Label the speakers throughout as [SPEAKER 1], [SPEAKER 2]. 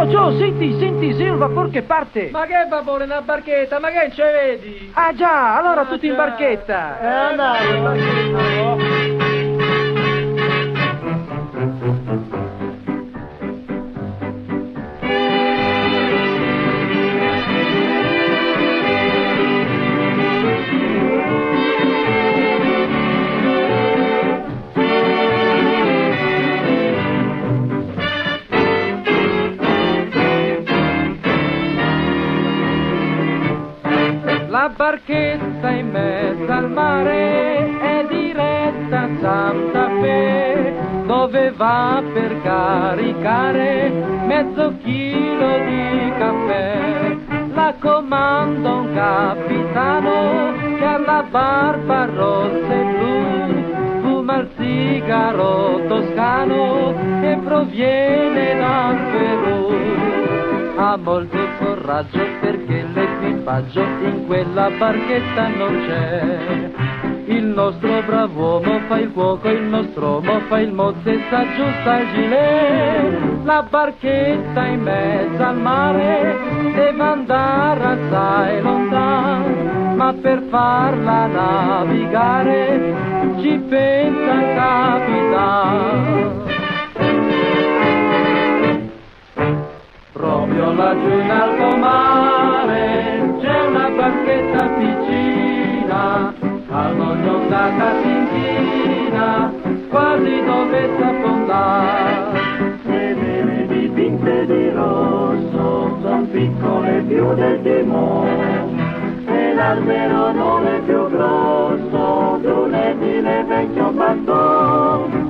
[SPEAKER 1] Gio, senti, sì, il vapore che parte.
[SPEAKER 2] Ma che vapore, una barchetta, ma che ce vedi?
[SPEAKER 1] Ah già, allora tutti in barchetta.
[SPEAKER 2] Andate in barchetta. La barchetta in mezzo al mare è diretta a Santa Fe, dove va per caricare mezzo chilo di caffè. La comanda un capitano che ha la barba rossa e blu, fuma il sigaro toscano e proviene dal Perù. Ha molto coraggio perché l'equipaggio in quella barchetta non c'è. Il nostro brav'uomo fa il cuoco, il nostro uomo fa il mozzo e s'aggiusta il gilet. La barchetta in mezzo al mare deve andare assai lontano, ma per farla navigare ci pensa il capitano. Proprio laggiù in alto mare c'è una barchetta piccina, all'ognottata si inchina, quasi dovesse affondare.
[SPEAKER 3] Le vele dipinte di rosso son piccole più del timone, e l'albero non è più grosso di un edile vecchio bastone.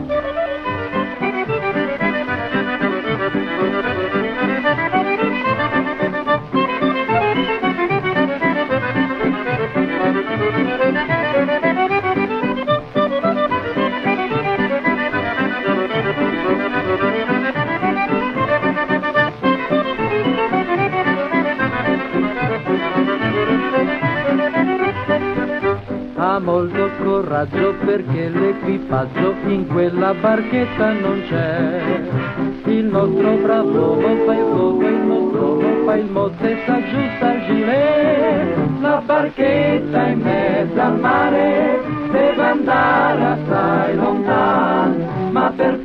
[SPEAKER 2] Ha molto coraggio perché l'equipaggio in quella barchetta non c'è. Il nostro bravo uomo fa il fuoco, il nostro uomo fa il mozzo e s'aggiusta il gilet. La barchetta in mezzo al mare deve andare assai lontano, ma per